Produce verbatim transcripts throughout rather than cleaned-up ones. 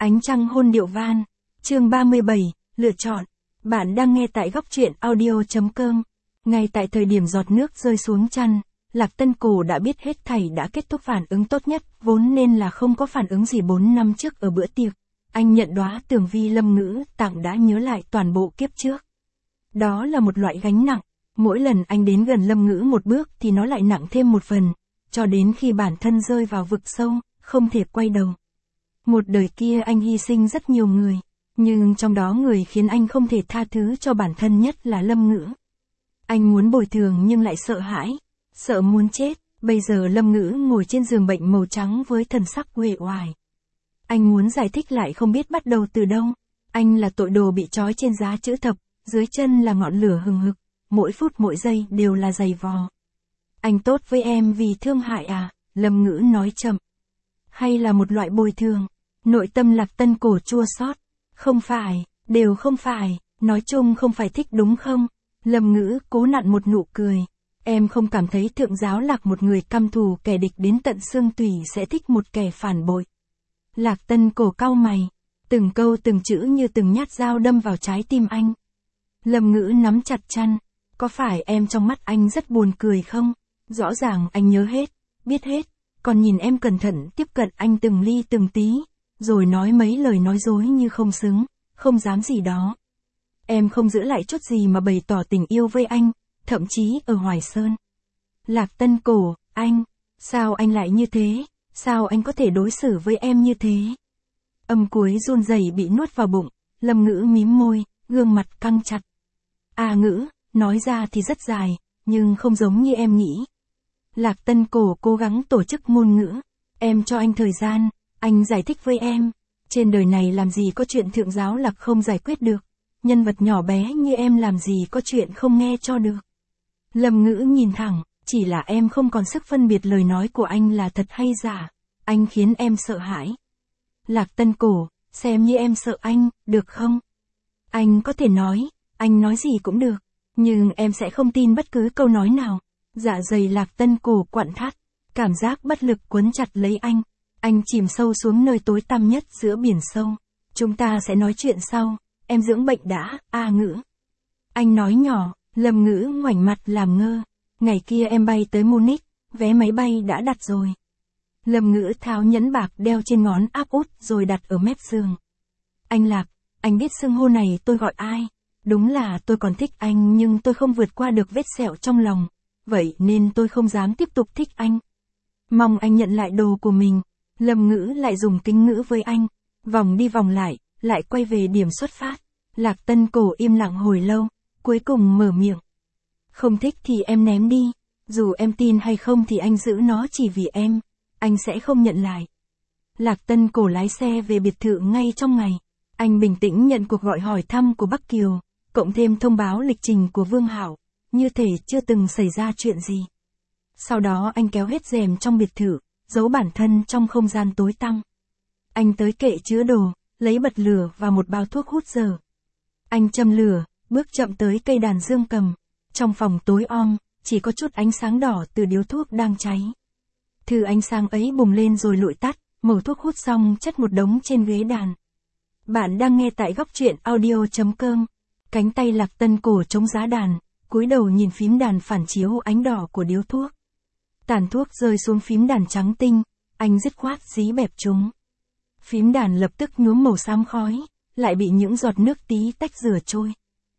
Ánh trăng hôn điệu van. Chương ba mươi bảy, lựa chọn. Bạn đang nghe tại góc truyện audio.com. Ngay tại thời điểm giọt nước rơi xuống chăn, Lạc Tân Cổ đã biết hết thảy đã kết thúc phản ứng tốt nhất, vốn nên là không có phản ứng gì bốn năm trước ở bữa tiệc. Anh nhận đóa tường vi Lâm Ngữ tặng đã nhớ lại toàn bộ kiếp trước. Đó là một loại gánh nặng, mỗi lần anh đến gần Lâm Ngữ một bước thì nó lại nặng thêm một phần, cho đến khi bản thân rơi vào vực sâu, không thể quay đầu. Một đời kia anh hy sinh rất nhiều người, nhưng trong đó người khiến anh không thể tha thứ cho bản thân nhất là Lâm Ngữ. Anh muốn bồi thường nhưng lại sợ hãi, sợ muốn chết. Bây giờ Lâm Ngữ ngồi trên giường bệnh màu trắng với thần sắc uể oải. Anh muốn giải thích lại không biết bắt đầu từ đâu. Anh là tội đồ bị trói trên giá chữ thập, dưới chân là ngọn lửa hừng hực, mỗi phút mỗi giây đều là giày vò. Anh tốt với em vì thương hại à? Lâm Ngữ nói chậm. Hay là một loại bồi thường? Nội tâm Lạc Tân Cổ chua xót. Không phải, đều không phải, nói chung không phải thích đúng không? Lâm Ngữ cố nặn một nụ cười. Em không cảm thấy thượng giáo Lạc một người căm thù kẻ địch đến tận xương tủy sẽ thích một kẻ phản bội. Lạc Tân Cổ cau mày, từng câu từng chữ như từng nhát dao đâm vào trái tim anh. Lâm Ngữ nắm chặt chăn, có phải em trong mắt anh rất buồn cười không? Rõ ràng anh nhớ hết, biết hết, còn nhìn em cẩn thận tiếp cận anh từng ly từng tí, rồi nói mấy lời nói dối như không xứng, không dám gì đó. Em không giữ lại chút gì mà bày tỏ tình yêu với anh, thậm chí ở Hoài Sơn. Lạc Tân Cổ, anh, sao anh lại như thế? Sao anh có thể đối xử với em như thế? Âm cuối run rẩy bị nuốt vào bụng, Lâm Ngữ mím môi, gương mặt căng chặt. À Ngữ, nói ra thì rất dài, nhưng không giống như em nghĩ. Lạc Tân Cổ cố gắng tổ chức ngôn ngữ. Em cho anh thời gian, anh giải thích với em. Trên đời này làm gì có chuyện thượng giáo Lạc không giải quyết được. Nhân vật nhỏ bé như em làm gì có chuyện không nghe cho được. Lâm Ngữ nhìn thẳng, chỉ là em không còn sức phân biệt lời nói của anh là thật hay giả. Anh khiến em sợ hãi. Lạc Tân Cổ, xem như em sợ anh, được không? Anh có thể nói, anh nói gì cũng được, nhưng em sẽ không tin bất cứ câu nói nào. Dạ dày Lạc Tân Cổ quặn thắt, cảm giác bất lực quấn chặt lấy anh. Anh chìm sâu xuống nơi tối tăm nhất giữa biển sâu. Chúng ta sẽ nói chuyện sau, em dưỡng bệnh đã, A Ngữ. Anh nói nhỏ, Lâm Ngữ ngoảnh mặt làm ngơ. Ngày kia em bay tới Munich, vé máy bay đã đặt rồi. Lâm Ngữ tháo nhẫn bạc đeo trên ngón áp út rồi đặt ở mép giường. Anh Lạc, anh biết xưng hô này tôi gọi ai? Đúng là tôi còn thích anh nhưng tôi không vượt qua được vết sẹo trong lòng. Vậy nên tôi không dám tiếp tục thích anh. Mong anh nhận lại đồ của mình. Lâm Ngữ lại dùng kính ngữ với anh. Vòng đi vòng lại, lại quay về điểm xuất phát. Lạc Tân Cổ im lặng hồi lâu, cuối cùng mở miệng. Không thích thì em ném đi. Dù em tin hay không thì anh giữ nó chỉ vì em. Anh sẽ không nhận lại. Lạc Tân Cổ lái xe về biệt thự ngay trong ngày. Anh bình tĩnh nhận cuộc gọi hỏi thăm của Bắc Kiều, cộng thêm thông báo lịch trình của Vương Hảo, như thể chưa từng xảy ra chuyện gì. Sau đó anh kéo hết rèm trong biệt thự, giấu bản thân trong không gian tối tăm. Anh tới kệ chứa đồ, lấy bật lửa và một bao thuốc hút giờ. Anh châm lửa, bước chậm tới cây đàn dương cầm. Trong phòng tối om, chỉ có chút ánh sáng đỏ từ điếu thuốc đang cháy. Thứ ánh sáng ấy bùng lên rồi lụi tắt, mẩu thuốc hút xong chất một đống trên ghế đàn. Bạn đang nghe tại góc truyện audio.com. Cánh tay Lạc Tân Cổ chống giá đàn, cúi đầu nhìn phím đàn phản chiếu ánh đỏ của điếu thuốc. Tàn thuốc rơi xuống phím đàn trắng tinh, anh dứt khoát dí bẹp chúng. Phím đàn lập tức nhuốm màu xám khói, lại bị những giọt nước tí tách rửa trôi.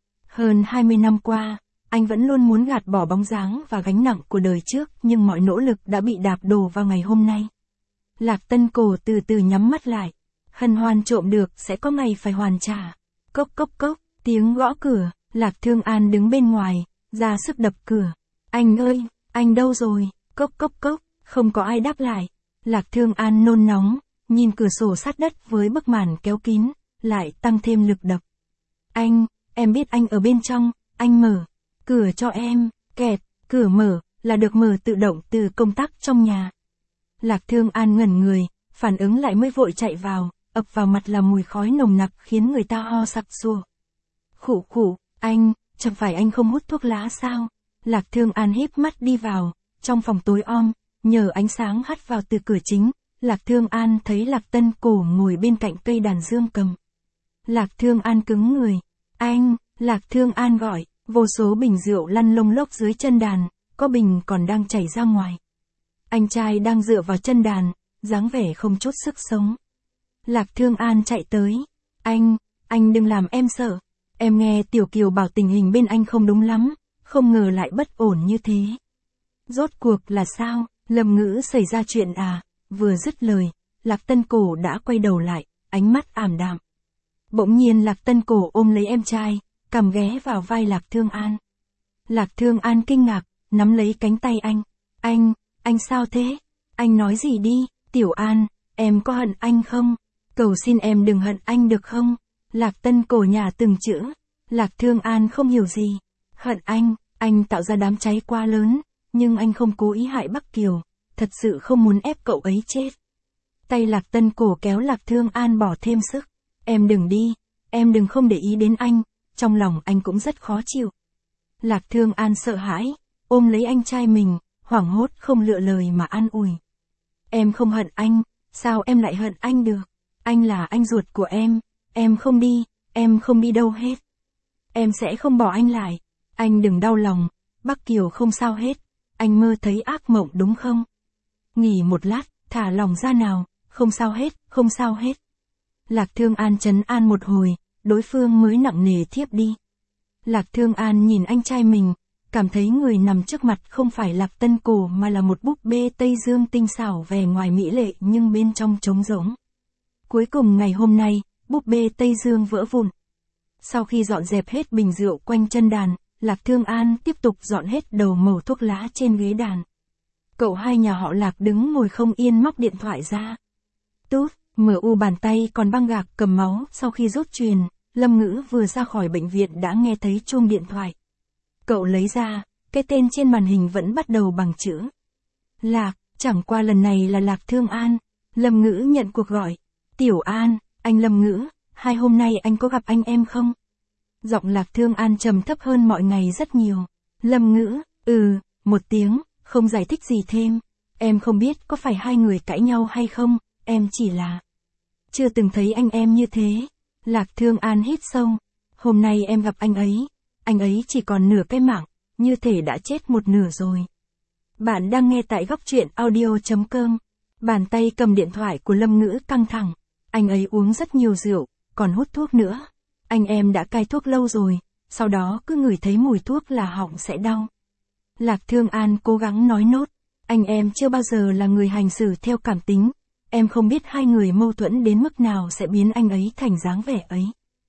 Hơn hai mươi năm qua, anh vẫn luôn muốn gạt bỏ bóng dáng và gánh nặng của đời trước nhưng mọi nỗ lực đã bị đạp đổ vào ngày hôm nay. Lạc Tân Cổ từ từ nhắm mắt lại. Hân hoan trộm được sẽ có ngày phải hoàn trả. Cốc cốc cốc, tiếng gõ cửa, Lạc Thương An đứng bên ngoài, ra sức đập cửa. Anh ơi, anh đâu rồi? Cốc cốc cốc, không có ai đáp lại. Lạc Thương An nôn nóng, nhìn cửa sổ sát đất với bức màn kéo kín, lại tăng thêm lực đập. Anh, em biết anh ở bên trong, anh mở cửa cho em, kẹt, cửa mở, là được mở tự động từ công tắc trong nhà. Lạc Thương An ngẩn người, phản ứng lại mới vội chạy vào, ập vào mặt là mùi khói nồng nặc khiến người ta ho sặc sụa. Khụ khụ, anh, chẳng phải anh không hút thuốc lá sao? Lạc Thương An híp mắt đi vào, trong phòng tối om, nhờ ánh sáng hắt vào từ cửa chính, Lạc Thương An thấy Lạc Tân Cổ ngồi bên cạnh cây đàn dương cầm. Lạc Thương An cứng người. Anh, Lạc Thương An gọi, vô số bình rượu lăn lông lốc dưới chân đàn, có bình còn đang chảy ra ngoài. Anh trai đang dựa vào chân đàn, dáng vẻ không chút sức sống. Lạc Thương An chạy tới. Anh, anh đừng làm em sợ. Em nghe Tiểu Kiều bảo tình hình bên anh không đúng lắm, không ngờ lại bất ổn như thế. Rốt cuộc là sao, Lâm Ngữ xảy ra chuyện à? Vừa dứt lời, Lạc Tân Cổ đã quay đầu lại, ánh mắt ảm đạm. Bỗng nhiên Lạc Tân Cổ ôm lấy em trai, cằm ghé vào vai Lạc Thương An. Lạc Thương An kinh ngạc, nắm lấy cánh tay anh. Anh, anh sao thế? Anh nói gì đi, Tiểu An, em có hận anh không? Cầu xin em đừng hận anh được không? Lạc Tân Cổ nhả từng chữ. Lạc Thương An không hiểu gì. Hận anh, anh tạo ra đám cháy quá lớn, nhưng anh không cố ý hại Bắc Kiều, thật sự không muốn ép cậu ấy chết. Tay Lạc Tân Cổ kéo Lạc Thương An bỏ thêm sức. Em đừng đi, em đừng không để ý đến anh, trong lòng anh cũng rất khó chịu. Lạc Thương An sợ hãi, ôm lấy anh trai mình, hoảng hốt không lựa lời mà an ủi. Em không hận anh, sao em lại hận anh được? Anh là anh ruột của em, em không đi, em không đi đâu hết. Em sẽ không bỏ anh lại, anh đừng đau lòng, Bắc Kiều không sao hết, anh mơ thấy ác mộng đúng không? Nghỉ một lát, thả lòng ra nào, không sao hết, không sao hết. Lạc Thương An trấn an một hồi, đối phương mới nặng nề thiếp đi. Lạc Thương An nhìn anh trai mình, cảm thấy người nằm trước mặt không phải Lạc Tân Cổ mà là một búp bê Tây Dương tinh xảo vẻ ngoài mỹ lệ nhưng bên trong trống rỗng. Cuối cùng ngày hôm nay, búp bê Tây Dương vỡ vụn. Sau khi dọn dẹp hết bình rượu quanh chân đàn, Lạc Thương An tiếp tục dọn hết đầu mẩu thuốc lá trên ghế đàn. Cậu hai nhà họ Lạc đứng ngồi không yên móc điện thoại ra. Tút, mở u bàn tay còn băng gạc cầm máu sau khi rút truyền, Lâm Ngữ vừa ra khỏi bệnh viện đã nghe thấy chuông điện thoại. Cậu lấy ra, cái tên trên màn hình vẫn bắt đầu bằng chữ Lạc, chẳng qua lần này là Lạc Thương An. Lâm Ngữ nhận cuộc gọi. Tiểu An, anh Lâm Ngữ, hai hôm nay anh có gặp anh em không? Giọng Lạc Thương An trầm thấp hơn mọi ngày rất nhiều. Lâm Ngữ, ừ, một tiếng, không giải thích gì thêm. Em không biết có phải hai người cãi nhau hay không, em chỉ là chưa từng thấy anh em như thế. Lạc Thương An hít sâu. Hôm nay em gặp anh ấy, anh ấy chỉ còn nửa cái mạng, như thể đã chết một nửa rồi. Bạn đang nghe tại góc truyện audio chấm com. Bàn tay cầm điện thoại của Lâm Ngữ căng thẳng. Anh ấy uống rất nhiều rượu, còn hút thuốc nữa. Anh em đã cai thuốc lâu rồi, sau đó cứ ngửi thấy mùi thuốc là họng sẽ đau. Lạc Thương An cố gắng nói nốt. Anh em chưa bao giờ là người hành xử theo cảm tính. Em không biết hai người mâu thuẫn đến mức nào sẽ biến anh ấy thành dáng vẻ ấy.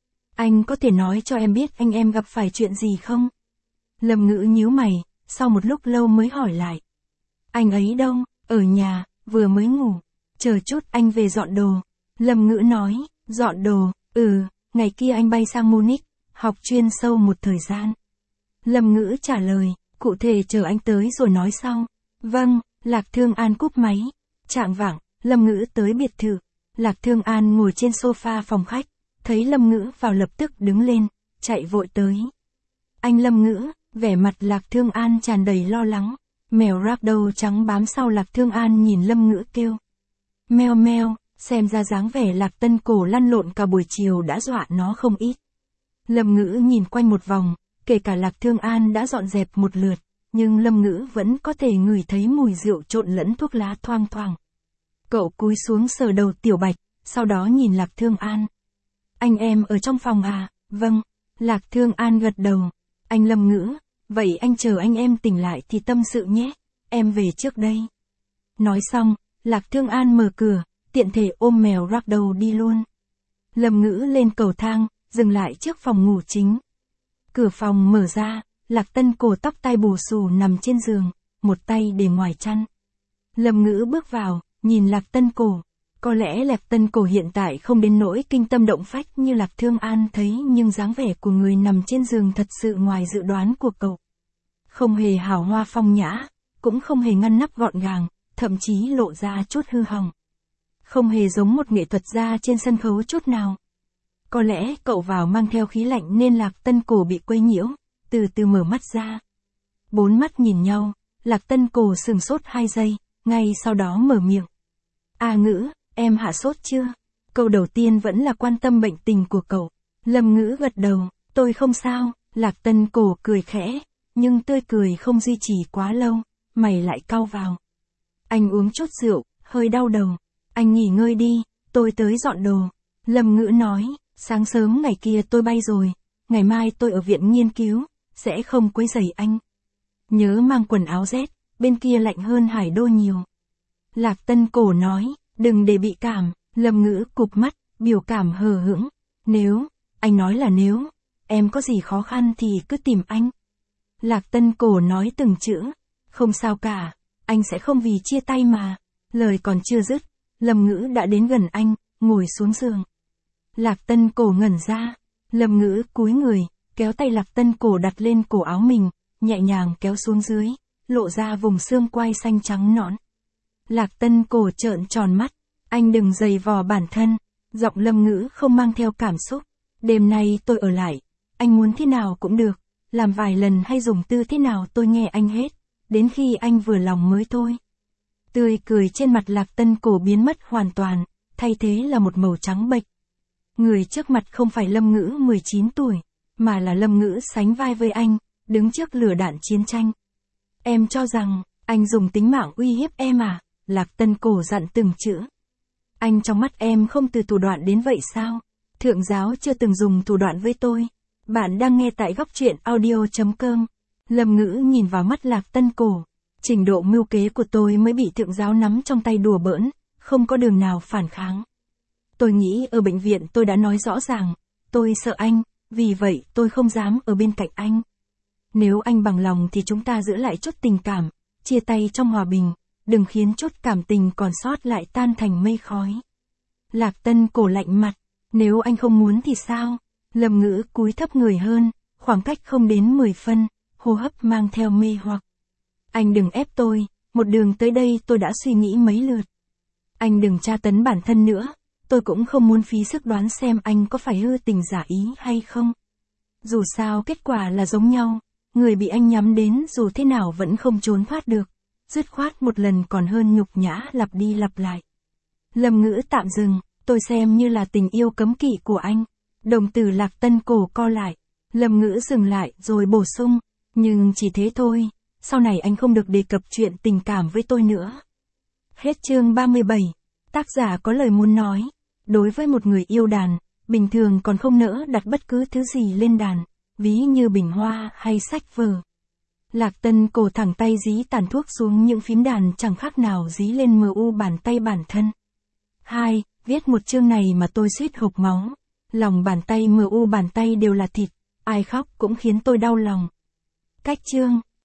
Anh có thể nói cho em biết anh em gặp phải chuyện gì không? Lâm Ngữ nhíu mày, sau một lúc lâu mới hỏi lại. Anh ấy đâu? Ở nhà, vừa mới ngủ. Chờ chút anh về dọn đồ. Lâm Ngữ nói, dọn đồ, ừ, ngày kia anh bay sang Munich, học chuyên sâu một thời gian. Lâm Ngữ trả lời, cụ thể chờ anh tới rồi nói sau. Vâng, Lạc Thương An cúp máy. Chạng vạng, Lâm Ngữ tới biệt thự. Lạc Thương An ngồi trên sofa phòng khách, thấy Lâm Ngữ vào lập tức đứng lên, chạy vội tới. Anh Lâm Ngữ, vẻ mặt Lạc Thương An tràn đầy lo lắng. Mèo ragdoll trắng bám sau Lạc Thương An nhìn Lâm Ngữ kêu. Meo meo, xem ra dáng vẻ Lạc Tân Cổ lăn lộn cả buổi chiều đã dọa nó không ít. Lâm Ngữ nhìn quanh một vòng, kể cả Lạc Thương An đã dọn dẹp một lượt, nhưng Lâm Ngữ vẫn có thể ngửi thấy mùi rượu trộn lẫn thuốc lá thoang thoảng. Cậu cúi xuống sờ đầu Tiểu Bạch, sau đó nhìn Lạc Thương An. Anh em ở trong phòng à? Vâng. Lạc Thương An gật đầu. Anh Lâm Ngữ, vậy anh chờ anh em tỉnh lại thì tâm sự nhé, em về trước đây. Nói xong, Lạc Thương An mở cửa, tiện thể ôm mèo ragdoll đi luôn. Lâm Ngữ lên cầu thang, dừng lại trước phòng ngủ chính. Cửa phòng mở ra, Lạc Tân Cổ tóc tai bù xù nằm trên giường, một tay để ngoài chăn. Lâm Ngữ bước vào, nhìn Lạc Tân Cổ. Có lẽ Lạc Tân Cổ hiện tại không đến nỗi kinh tâm động phách như Lạc Thương An thấy, nhưng dáng vẻ của người nằm trên giường thật sự ngoài dự đoán của cậu. Không hề hào hoa phong nhã, cũng không hề ngăn nắp gọn gàng, thậm chí lộ ra chút hư hỏng. Không hề giống một nghệ thuật gia trên sân khấu chút nào. Có lẽ cậu vào mang theo khí lạnh nên Lạc Tân Cổ bị quấy nhiễu, từ từ mở mắt ra. Bốn mắt nhìn nhau, Lạc Tân Cổ sửng sốt hai giây, ngay sau đó mở miệng. A Ngữ, em hạ sốt chưa? Câu đầu tiên vẫn là quan tâm bệnh tình của cậu. Lâm Ngữ gật đầu, tôi không sao. Lạc Tân Cổ cười khẽ, nhưng tươi cười không duy trì quá lâu, mày lại cau vào. Anh uống chút rượu, hơi đau đầu. Anh nghỉ ngơi đi, tôi tới dọn đồ. Lâm Ngữ nói, sáng sớm ngày kia tôi bay rồi, ngày mai tôi ở viện nghiên cứu, sẽ không quấy rầy anh. Nhớ mang quần áo rét, bên kia lạnh hơn Hải Đô nhiều. Lạc Tân Cổ nói, đừng để bị cảm. Lâm Ngữ cụp mắt, biểu cảm hờ hững. Nếu, anh nói là nếu, em có gì khó khăn thì cứ tìm anh. Lạc Tân Cổ nói từng chữ, không sao cả, anh sẽ không vì chia tay mà. Lời còn chưa dứt, Lâm Ngữ đã đến gần anh, ngồi xuống giường. Lạc Tân Cổ ngẩn ra, Lâm Ngữ cúi người, kéo tay Lạc Tân Cổ đặt lên cổ áo mình, nhẹ nhàng kéo xuống dưới, lộ ra vùng xương quai xanh trắng nõn. Lạc Tân Cổ trợn tròn mắt, anh đừng giày vò bản thân. Giọng Lâm Ngữ không mang theo cảm xúc. Đêm nay tôi ở lại, anh muốn thế nào cũng được, làm vài lần hay dùng tư thế nào tôi nghe anh hết, đến khi anh vừa lòng mới thôi. Tươi cười trên mặt Lạc Tân Cổ biến mất hoàn toàn, thay thế là một màu trắng bệch. Người trước mặt không phải Lâm Ngữ mười chín tuổi, mà là Lâm Ngữ sánh vai với anh, đứng trước lửa đạn chiến tranh. Em cho rằng, anh dùng tính mạng uy hiếp em à? Lạc Tân Cổ dặn từng chữ. Anh trong mắt em không từ thủ đoạn đến vậy sao? Thượng giáo chưa từng dùng thủ đoạn với tôi. Bạn đang nghe tại góc truyện audio chấm com. Lâm Ngữ nhìn vào mắt Lạc Tân Cổ. Trình độ mưu kế của tôi mới bị thượng giáo nắm trong tay đùa bỡn, không có đường nào phản kháng. Tôi nghĩ ở bệnh viện tôi đã nói rõ ràng, tôi sợ anh, vì vậy tôi không dám ở bên cạnh anh. Nếu anh bằng lòng thì chúng ta giữ lại chút tình cảm, chia tay trong hòa bình, đừng khiến chút cảm tình còn sót lại tan thành mây khói. Lạc Tân Cổ lạnh mặt, nếu anh không muốn thì sao? Lâm Ngữ cúi thấp người hơn, khoảng cách không đến mười phân, hô hấp mang theo mê hoặc. Anh đừng ép tôi, một đường tới đây tôi đã suy nghĩ mấy lượt. Anh đừng tra tấn bản thân nữa, tôi cũng không muốn phí sức đoán xem anh có phải hư tình giả ý hay không. Dù sao kết quả là giống nhau, người bị anh nhắm đến dù thế nào vẫn không trốn thoát được. Dứt khoát một lần còn hơn nhục nhã lặp đi lặp lại. Lâm Ngữ tạm dừng, tôi xem như là tình yêu cấm kỵ của anh. Đồng tử Lạc Tân Cổ co lại. Lâm Ngữ dừng lại rồi bổ sung, nhưng chỉ thế thôi, sau này anh không được đề cập chuyện tình cảm với tôi nữa. Hết chương ba mươi bảy. Tác giả có lời muốn nói. Đối với một người yêu đàn, bình thường còn không nỡ đặt bất cứ thứ gì lên đàn, ví như bình hoa hay sách vở. Lạc Tân Cổ thẳng tay dí tàn thuốc xuống những phím đàn chẳng khác nào dí lên mờ u bàn tay bản thân. Hai, viết một chương này mà tôi suýt hộc máu. Lòng bàn tay mờ u bàn tay đều là thịt, ai khóc cũng khiến tôi đau lòng. Cách chương.